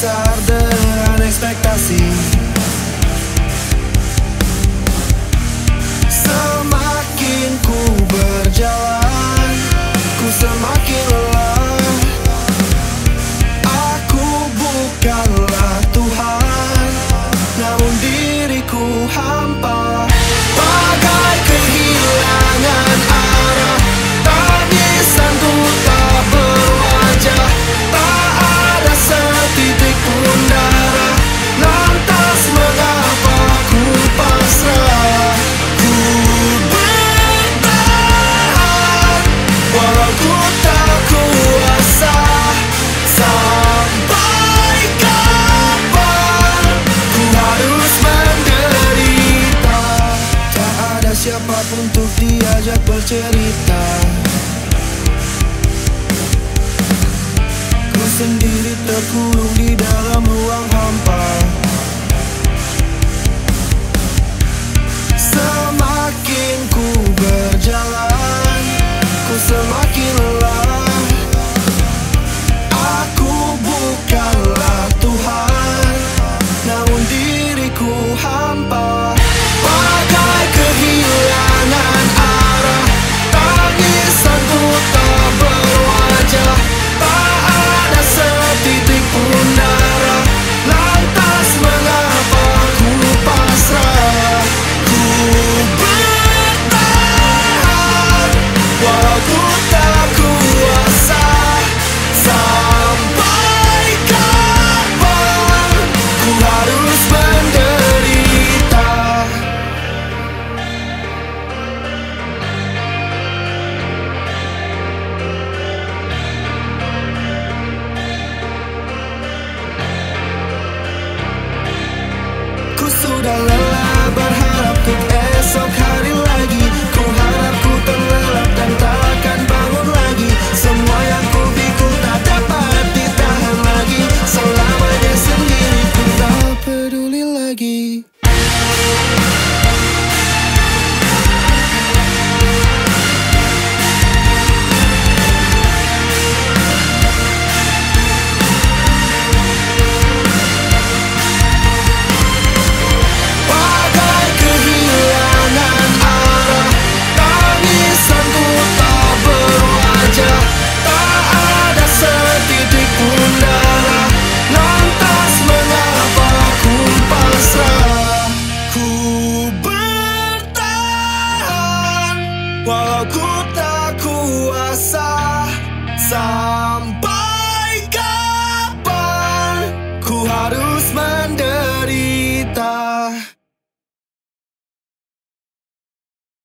besar dengan ekspektasi. Semakin ku berjalan, ku semakin lelah. Aku bukanlah Tuhan, namun diriku hampa. Bagai kehilangan arah, tangisanku tak berwajah. Tak ada setitik pun darah, lantas mengapa ku pasrah? Ku bertahan, walau ku tak kuasa. Sampai kapan ku harus menderita? Tak ada siapapun untuk diajak bercerita. Ku sendiri terkurung di dalam ruang hampa. Semakin ku berjalan, ku semakin lelah. Aku bukanlah Tuhan, namun diriku hampa. Bagai kehilangan arah, tangisanku tak berwajah. Tak ada setitik pun darah, lantas mengapa ku pasrah? Ku bertahan, walau ku tak kuasa. Sampai kapan ku harus menderita? Ku sudah lelah berharap untuk esok hari lagi. Ku harap ku terlelap dan tak akan bangun lagi. Semua yang ku pikul tak dapat ditahan lagi. Selamanya sendiri ku tak peduli lagi. Bagai kehilangan arah, tangisanku tak berwajah. Tak ada setitik pun darah, lantas mengapa ku pasrah? Ku bertahan, walau ku tak kuasa.